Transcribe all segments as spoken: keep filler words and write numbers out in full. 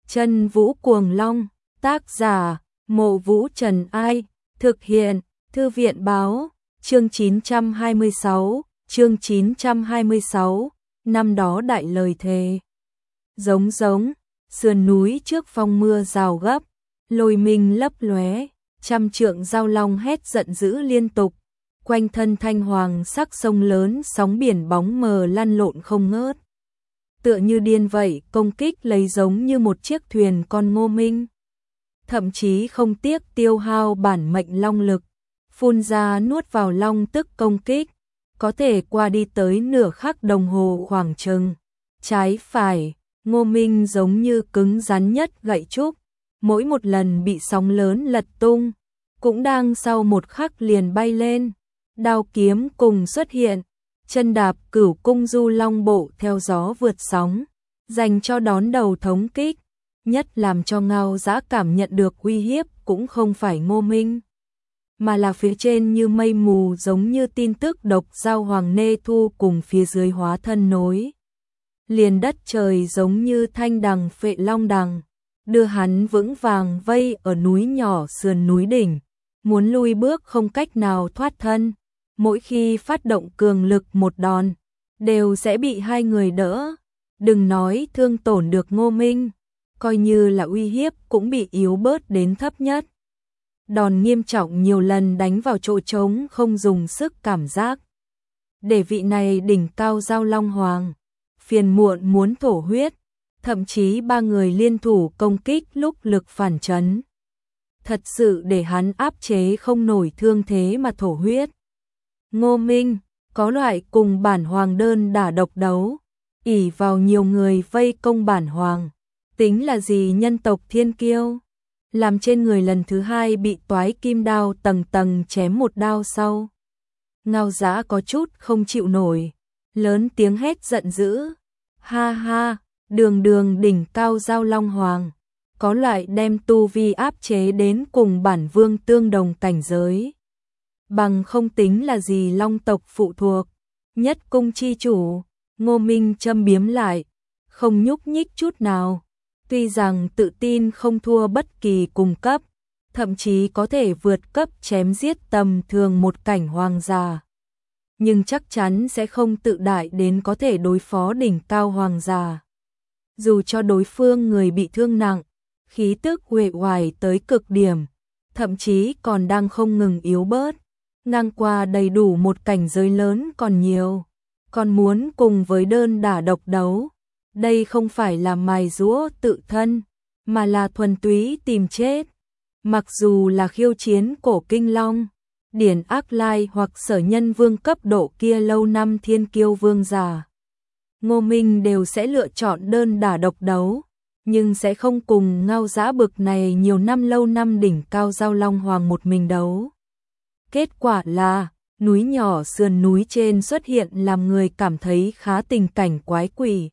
Chân Vũ Cuồng Long, tác giả, Mộ Vũ Trần Ai, thực hiện, Thư viện Báo, chương chín trăm hai mươi sáu, chương chín trăm hai mươi sáu, năm đó đại lời thề. Giống giống, sườn núi trước phong mưa rào gấp, lôi minh lấp lóe, trăm trượng giao long hét giận dữ liên tục, quanh thân thanh hoàng sắc sông lớn sóng biển bóng mờ lăn lộn không ngớt. Tựa như điên vậy, công kích lấy giống như một chiếc thuyền con Ngô Minh. Thậm chí không tiếc tiêu hao bản mệnh long lực, phun ra nuốt vào long tức công kích, có thể qua đi tới nửa khắc đồng hồ khoảng chừng. Trái phải, Ngô Minh giống như cứng rắn nhất gậy trúc, mỗi một lần bị sóng lớn lật tung, cũng đang sau một khắc liền bay lên, đao kiếm cùng xuất hiện, chân đạp cửu cung du long bộ theo gió vượt sóng, dành cho đón đầu thống kích, nhất làm cho Ngao Dã cảm nhận được uy hiếp cũng không phải Ngô Minh, mà là phía trên như mây mù giống như tin tức độc giao hoàng nê thu cùng phía dưới hóa thân nối. Liền đất trời giống như thanh đằng phệ long đằng, đưa hắn vững vàng vây ở núi nhỏ sườn núi đỉnh, muốn lui bước không cách nào thoát thân, mỗi khi phát động cường lực một đòn, đều sẽ bị hai người đỡ, đừng nói thương tổn được Ngô Minh, coi như là uy hiếp cũng bị yếu bớt đến thấp nhất. Đòn nghiêm trọng nhiều lần đánh vào chỗ trống không dùng sức cảm giác. Để vị này đỉnh cao giao long hoàng, phiền muộn muốn thổ huyết, thậm chí ba người liên thủ công kích lúc lực phản chấn. Thật sự để hắn áp chế không nổi thương thế mà thổ huyết. Ngô Minh, có loại cùng bản hoàng đơn đả độc đấu, ỷ vào nhiều người vây công bản hoàng, tính là gì nhân tộc thiên kiêu, làm trên người lần thứ hai bị toái kim đao tầng tầng chém một đao sau. Ngao Dã có chút không chịu nổi, lớn tiếng hét giận dữ, ha ha, đường đường đỉnh cao giao long hoàng, có loại đem tu vi áp chế đến cùng bản vương tương đồng cảnh giới. Bằng không tính là gì long tộc phụ thuộc, nhất cung chi chủ. Ngô Minh châm biếm lại, không nhúc nhích chút nào, tuy rằng tự tin không thua bất kỳ cùng cấp, thậm chí có thể vượt cấp chém giết tầm thường một cảnh hoàng giả, nhưng chắc chắn sẽ không tự đại đến có thể đối phó đỉnh cao hoàng giả. Dù cho đối phương người bị thương nặng, khí tức uể oải tới cực điểm, thậm chí còn đang không ngừng yếu bớt, ngang qua đầy đủ một cảnh giới lớn còn nhiều, còn muốn cùng với đơn đả độc đấu, đây không phải là mài giũa tự thân, mà là thuần túy tìm chết. Mặc dù là khiêu chiến cổ kinh long, điển ác lai hoặc sở nhân vương cấp độ kia lâu năm thiên kiêu vương giả, Ngô Minh đều sẽ lựa chọn đơn đả độc đấu, nhưng sẽ không cùng Ngao Dã bực này nhiều năm lâu năm đỉnh cao giao long hoàng một mình đấu. Kết quả là, núi nhỏ sườn núi trên xuất hiện làm người cảm thấy khá tình cảnh quái quỷ.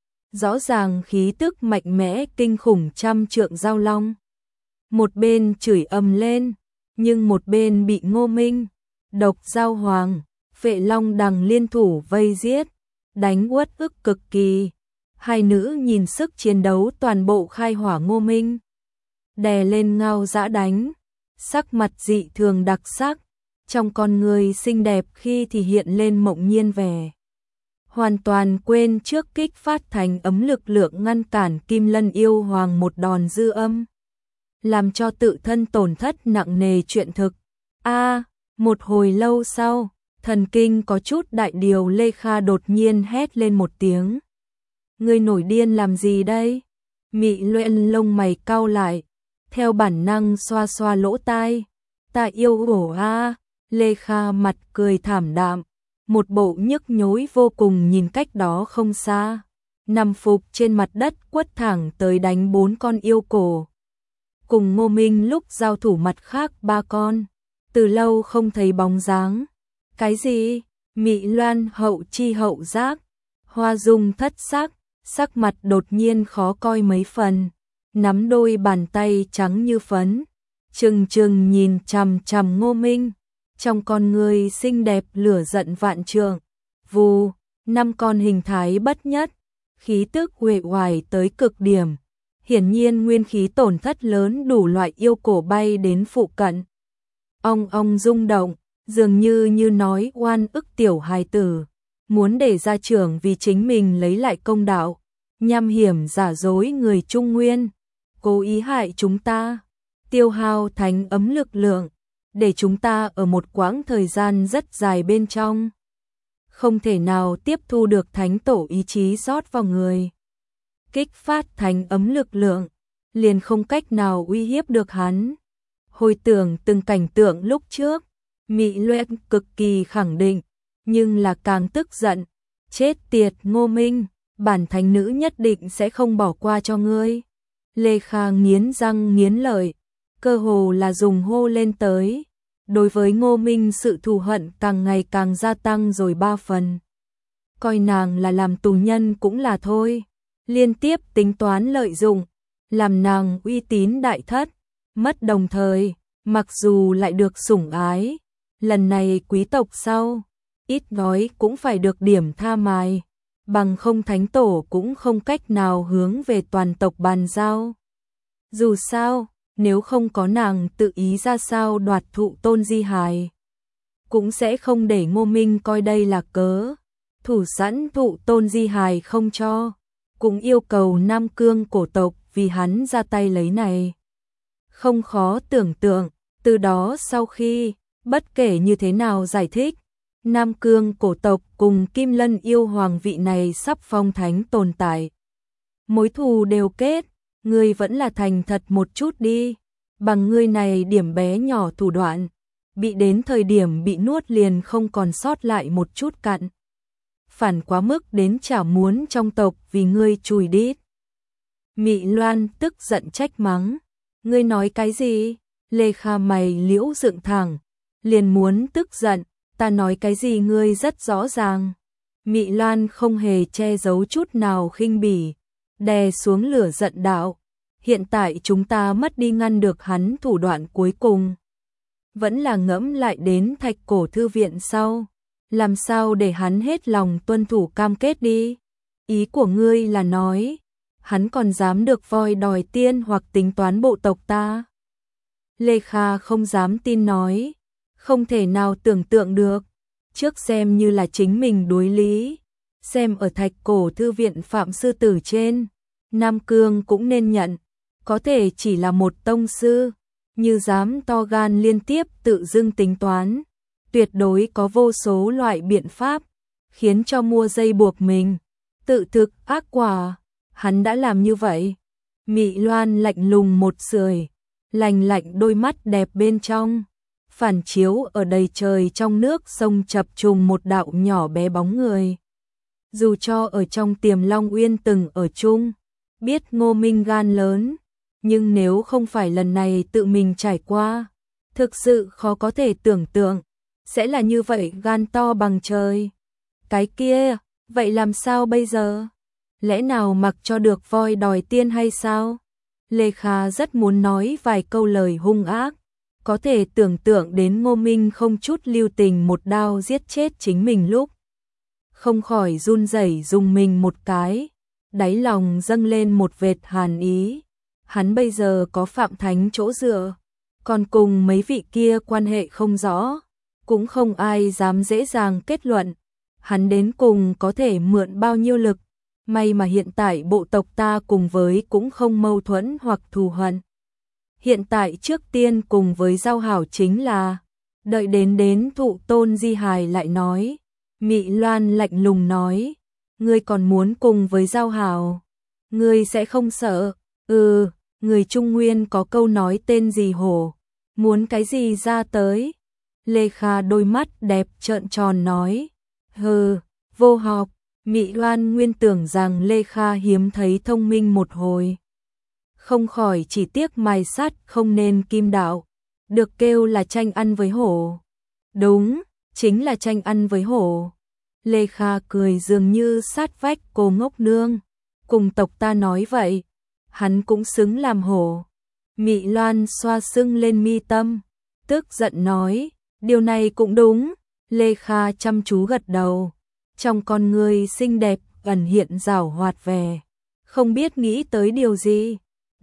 Rõ ràng khí tức mạnh mẽ kinh khủng trăm trượng giao long. Một bên chửi ầm lên, nhưng một bên bị Ngô Minh, độc giao hoàng, phệ long đằng liên thủ vây giết, đánh uất ức cực kỳ. Hai nữ nhìn sức chiến đấu toàn bộ khai hỏa Ngô Minh, đè lên Ngao Dã đánh, sắc mặt dị thường đặc sắc, trong con người xinh đẹp khi thì hiện lên mộng nhiên vẻ. Hoàn toàn quên trước kích phát thành ấm lực lượng ngăn cản Kim Lân yêu hoàng một đòn dư âm, làm cho tự thân tổn thất nặng nề chuyện thực. A, một hồi lâu sau, thần kinh có chút đại điều Lê Kha đột nhiên hét lên một tiếng. Ngươi nổi điên làm gì đây? Mị Luyện lông mày cau lại, theo bản năng xoa xoa lỗ tai. Ta yêu ổ a. Lê Kha mặt cười thảm đạm, một bộ nhức nhối vô cùng nhìn cách đó không xa, nằm phục trên mặt đất quất thẳng tới đánh bốn con yêu cổ. Cùng Ngô Minh lúc giao thủ mặt khác ba con, từ lâu không thấy bóng dáng. Cái gì? Mị Loan hậu chi hậu giác, Hoa Dung thất sắc, sắc mặt đột nhiên khó coi mấy phần, nắm đôi bàn tay trắng như phấn, trừng trừng nhìn chằm chằm Ngô Minh. Trong con người xinh đẹp lửa giận vạn trượng, vù, năm con hình thái bất nhất, khí tức uể oải tới cực điểm, hiển nhiên nguyên khí tổn thất lớn, đủ loại yêu cổ bay đến phụ cận. Ong ong rung động, dường như như nói oan ức tiểu hài tử, muốn để gia trưởng vì chính mình lấy lại công đạo, nham hiểm giả dối người Trung Nguyên, cố ý hại chúng ta, tiêu hao thánh ấm lực lượng, để chúng ta ở một quãng thời gian rất dài bên trong không thể nào tiếp thu được thánh tổ ý chí rót vào người. Kích phát thánh ấm lực lượng, liền không cách nào uy hiếp được hắn. Hồi tưởng từng cảnh tượng lúc trước, Mị Luyện cực kỳ khẳng định, nhưng là càng tức giận. Chết tiệt Ngô Minh, bản thánh nữ nhất định sẽ không bỏ qua cho ngươi. Lê Kha nghiến răng nghiến lợi, cơ hồ là dùng hô lên tới. Đối với Ngô Minh sự thù hận càng ngày càng gia tăng rồi ba phần. Coi nàng là làm tù nhân cũng là thôi. Liên tiếp tính toán lợi dụng, làm nàng uy tín đại thất, mất đồng thời, mặc dù lại được sủng ái. Lần này quý tộc sau, ít nói cũng phải được điểm tha mài, bằng không thánh tổ cũng không cách nào hướng về toàn tộc bàn giao. Dù sao, nếu không có nàng tự ý ra sao đoạt thụ tôn di hài, cũng sẽ không để Ngô Minh coi đây là cớ, thủ sẵn thụ tôn di hài không cho, cũng yêu cầu Nam Cương cổ tộc vì hắn ra tay lấy này. Không khó tưởng tượng, từ đó sau khi, bất kể như thế nào giải thích, Nam Cương cổ tộc cùng Kim Lân yêu hoàng vị này sắp phong thánh tồn tại. Mối thù đều kết, ngươi vẫn là thành thật một chút đi, bằng ngươi này điểm bé nhỏ thủ đoạn, bị đến thời điểm bị nuốt liền không còn sót lại một chút cặn. Phản quá mức đến chả muốn trong tộc vì ngươi chùi đít. Mị Loan tức giận trách mắng, ngươi nói cái gì? Lê Kha mày liễu dựng thẳng, liền muốn tức giận, ta nói cái gì ngươi rất rõ ràng. Mị Loan không hề che giấu chút nào khinh bỉ, đè xuống lửa giận đạo, hiện tại chúng ta mất đi ngăn được hắn thủ đoạn cuối cùng. Vẫn là ngẫm lại đến Thạch Cổ thư viện sau, làm sao để hắn hết lòng tuân thủ cam kết đi. Ý của ngươi là nói, hắn còn dám được voi đòi tiên hoặc tính toán bộ tộc ta? Lê Kha không dám tin nói, không thể nào tưởng tượng được, trước xem như là chính mình đối lý, xem ở Thạch Cổ thư viện Phạm sư tử trên, Nam Cương cũng nên nhận, có thể chỉ là một tông sư, như dám to gan liên tiếp tự dưng tính toán, tuyệt đối có vô số loại biện pháp, khiến cho mua dây buộc mình, tự thực ác quả, hắn đã làm như vậy. Mị Loan lạnh lùng một sưởi, lành lạnh đôi mắt đẹp bên trong, phản chiếu ở đầy trời trong nước sông chập trùng một đạo nhỏ bé bóng người. Dù cho ở trong Tiềm Long Uyên từng ở chung, biết Ngô Minh gan lớn, nhưng nếu không phải lần này tự mình trải qua, thực sự khó có thể tưởng tượng, sẽ là như vậy gan to bằng trời. Cái kia, vậy làm sao bây giờ? Lẽ nào mặc cho được voi đòi tiên hay sao? Lê Kha rất muốn nói vài câu lời hung ác, có thể tưởng tượng đến Ngô Minh không chút lưu tình một đao giết chết chính mình lúc. Không khỏi run rẩy dùng mình một cái, đáy lòng dâng lên một vệt hàn ý. Hắn bây giờ có Phạm Thánh chỗ dựa, còn cùng mấy vị kia quan hệ không rõ, cũng không ai dám dễ dàng kết luận, hắn đến cùng có thể mượn bao nhiêu lực. May mà hiện tại bộ tộc ta cùng với cũng không mâu thuẫn hoặc thù hận. Hiện tại trước tiên cùng với giao hảo chính là, đợi đến đến thụ tôn di hài lại nói. Mị Loan lạnh lùng nói, ngươi còn muốn cùng với giao hảo, ngươi sẽ không sợ? Ừ, người Trung Nguyên có câu nói tên gì hổ, muốn cái gì ra tới. Lê Kha đôi mắt đẹp trợn tròn nói, hừ, vô học. Mị Loan nguyên tưởng rằng Lê Kha hiếm thấy thông minh một hồi, không khỏi chỉ tiếc mài sắt không nên kim đạo, được kêu là tranh ăn với hổ. Đúng, chính là tranh ăn với hổ. Lê Kha cười dường như sát vách cô ngốc nương, cùng tộc ta nói vậy, hắn cũng xứng làm hổ. Mị Loan xoa sưng lên mi tâm, tức giận nói, điều này cũng đúng. Lê Kha chăm chú gật đầu, trong con người xinh đẹp ẩn hiện rảo hoạt vẻ, không biết nghĩ tới điều gì,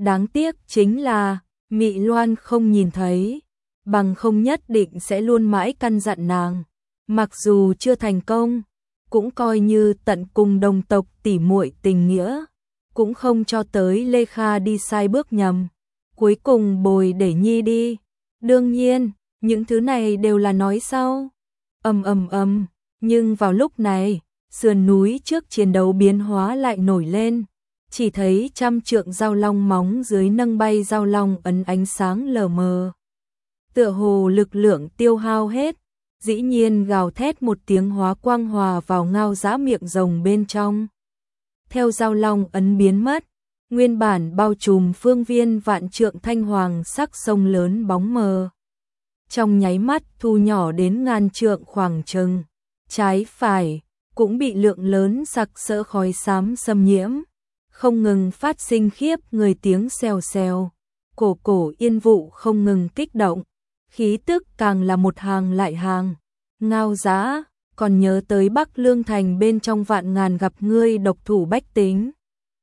Đáng tiếc chính là Mị Loan không nhìn thấy, bằng không nhất định sẽ luôn mãi căn dặn nàng. Mặc dù chưa thành công, cũng coi như tận cùng đồng tộc tỉ muội tình nghĩa, cũng không cho tới Lê Kha đi sai bước nhầm. Cuối cùng bồi để Nhi đi. Đương nhiên, những thứ này đều là nói sau. Ầm ầm ầm, nhưng vào lúc này, sườn núi trước chiến đấu biến hóa lại nổi lên. Chỉ thấy trăm trượng dao long móng dưới nâng bay dao long ấn ánh sáng lờ mờ. Tựa hồ lực lượng tiêu hao hết, dĩ nhiên gào thét một tiếng hóa quang hòa vào Ngao Dã miệng rồng bên trong. Theo dao long ấn biến mất, nguyên bản bao trùm phương viên vạn trượng thanh hoàng sắc sông lớn bóng mờ. Trong nháy mắt thu nhỏ đến ngàn trượng khoảng chừng, trái phải cũng bị lượng lớn sặc sỡ khói xám xâm nhiễm, không ngừng phát sinh khiếp người tiếng xèo xèo, cổ cổ yên vụ không ngừng kích động, khí tức càng là một hàng lại hàng. Ngao Dã, còn nhớ tới Bắc Lương Thành bên trong vạn ngàn gặp ngươi độc thủ bách tính.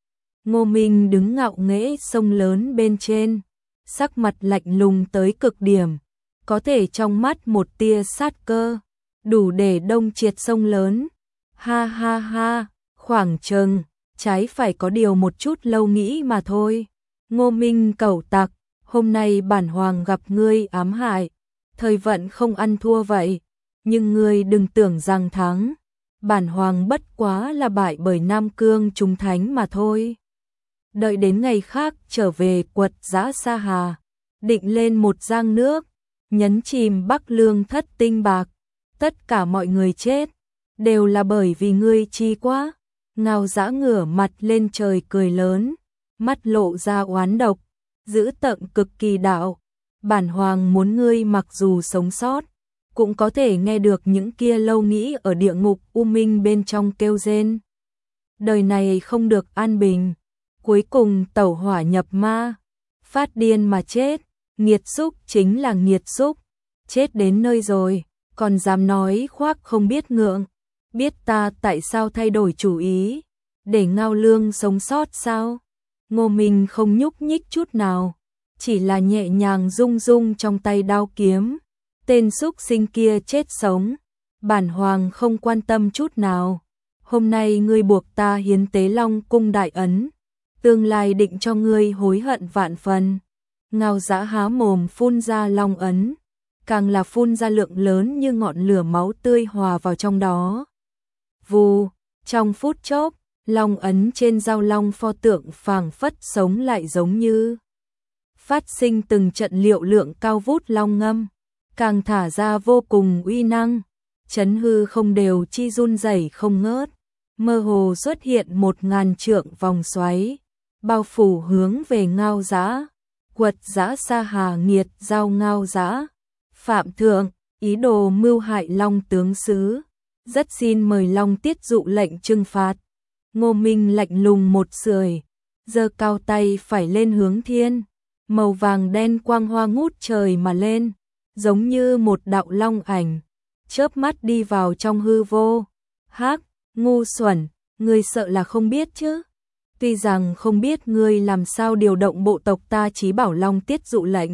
Ngô Minh đứng ngạo nghễ sông lớn bên trên, sắc mặt lạnh lùng tới cực điểm, có thể trong mắt một tia sát cơ, đủ để đông triệt sông lớn. Ha ha ha, khoảng chừng, trái phải có điều một chút lâu nghĩ mà thôi. Ngô Minh cẩu tặc, hôm nay bản hoàng gặp ngươi ám hại, thời vận không ăn thua vậy, nhưng ngươi đừng tưởng rằng thắng, bản hoàng bất quá là bại bởi Nam Cương chúng thánh mà thôi. Đợi đến ngày khác trở về quật Dã Sa Hà, định lên một giang nước, nhấn chìm Bắc Lương thất tinh bạc, tất cả mọi người chết, đều là bởi vì ngươi chi quá. Ngao Dã ngửa mặt lên trời cười lớn, mắt lộ ra oán độc, dữ tợn cực kỳ đạo. Bản hoàng muốn ngươi mặc dù sống sót, cũng có thể nghe được những kia lâu nghĩ ở địa ngục u minh bên trong kêu rên. Đời này không được an bình, cuối cùng tẩu hỏa nhập ma, phát điên mà chết, nghiệt xúc chính là nghiệt xúc, chết đến nơi rồi, còn dám nói khoác không biết ngượng, biết ta tại sao thay đổi chủ ý, để Ngao Lương sống sót sao? Ngô Minh không nhúc nhích chút nào, chỉ là nhẹ nhàng rung rung trong tay đao kiếm. Tên xúc sinh kia chết sống, bản hoàng không quan tâm chút nào. Hôm nay ngươi buộc ta hiến tế Long cung đại ấn, tương lai định cho ngươi hối hận vạn phần. Ngao Dã há mồm phun ra long ấn, càng là phun ra lượng lớn như ngọn lửa máu tươi hòa vào trong đó. Vù, trong phút chốc, long ấn trên dao long pho tượng phảng phất sống lại giống như phát sinh từng trận liệu lượng cao vút long ngâm, càng thả ra vô cùng uy năng, chấn hư không đều chi run rẩy không ngớt, mơ hồ xuất hiện một ngàn trượng vòng xoáy, bao phủ hướng về Ngao Dã. Quật Dã Sa Hà nghiệt giao Ngao Dã, phạm thượng, ý đồ mưu hại Long tướng sứ, rất xin mời Long tiết dụ lệnh trừng phạt. Ngô Minh lạnh lùng một sưởi, giơ cao tay phải lên hướng thiên, màu vàng đen quang hoa ngút trời mà lên, giống như một đạo long ảnh, chớp mắt đi vào trong hư vô. Hắc, ngu xuẩn, ngươi sợ là không biết chứ? Tuy rằng không biết ngươi làm sao điều động bộ tộc ta Chí Bảo Long tiết dụ lệnh,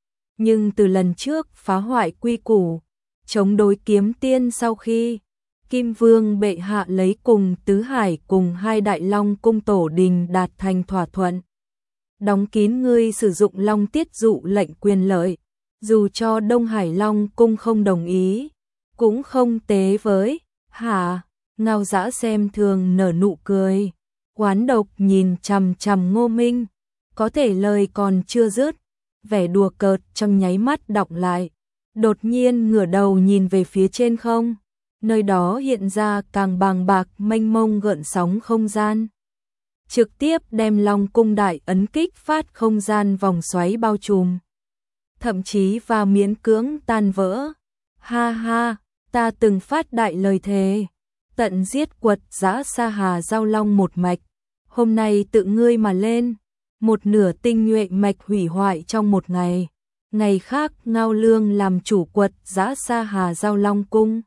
nhưng từ lần trước phá hoại quy củ, chống đối kiếm tiên sau khi Kim Vương bệ hạ lấy cùng Tứ Hải cùng hai đại long cung tổ đình đạt thành thỏa thuận, đóng kín ngươi sử dụng Long tiết dụ lệnh quyền lợi, dù cho Đông Hải Long cung không đồng ý, cũng không tế với. Hả? Ngao Dã xem thường nở nụ cười, oán độc nhìn chằm chằm Ngô Minh, có thể lời còn chưa dứt, vẻ đùa cợt trong nháy mắt đọng lại, đột nhiên ngửa đầu nhìn về phía trên không, nơi đó hiện ra càng bàng bạc mênh mông gợn sóng không gian, trực tiếp đem Long cung đại ấn kích phát không gian vòng xoáy bao trùm, thậm chí và miễn cưỡng tan vỡ. Ha ha, ta từng phát đại lời thề, tận giết quật Dã Sa Hà giao long một mạch, hôm nay tự ngươi mà lên, một nửa tinh nhuệ mạch hủy hoại trong một ngày, ngày khác Ngao Lương làm chủ quật Dã Sa Hà giao long cung.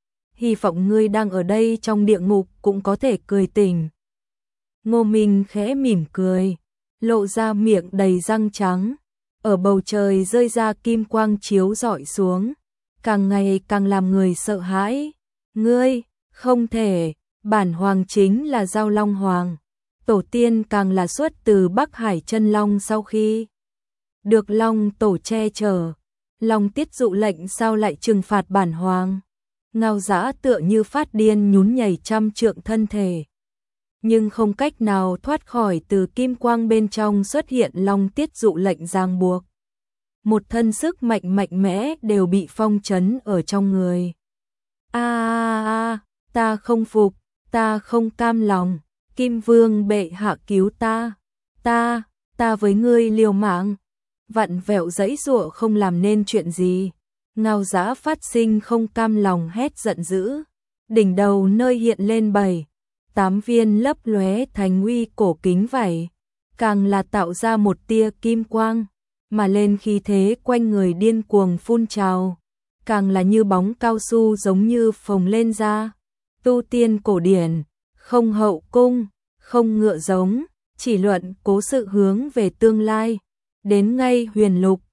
Hy vọng ngươi đang ở đây trong địa ngục cũng có thể cười tỉnh. Ngô Minh khẽ mỉm cười, lộ ra miệng đầy răng trắng, ở bầu trời rơi ra kim quang chiếu rọi xuống, càng ngày càng làm người sợ hãi. Ngươi, không thể, bản hoàng chính là Giao Long Hoàng. Tổ tiên càng là xuất từ Bắc Hải chân long, sau khi được Long Tổ che chở, Long Tiết dụ lệnh sao lại trừng phạt bản hoàng. Ngao Dã tựa như phát điên nhún nhảy trăm trượng thân thể, nhưng không cách nào thoát khỏi từ kim quang bên trong xuất hiện Long Tiết dụ lệnh ràng buộc. Một thân sức mạnh mạnh mẽ đều bị phong trấn ở trong người. A a a, ta không phục, ta không cam lòng, Kim Vương bệ hạ cứu ta, ta, ta với ngươi liều mạng. Vặn vẹo giãy giụa không làm nên chuyện gì. Ngao Dã phát sinh không cam lòng hét giận dữ, đỉnh đầu nơi hiện lên bảy, tám viên lấp lóe thành uy cổ kính vảy, càng là tạo ra một tia kim quang, mà lên khí thế quanh người điên cuồng phun trào, càng là như bóng cao su giống như phồng lên ra. Tu tiên cổ điển, không hậu cung, không ngựa giống, chỉ luận cố sự hướng về tương lai, đến ngay huyền lục,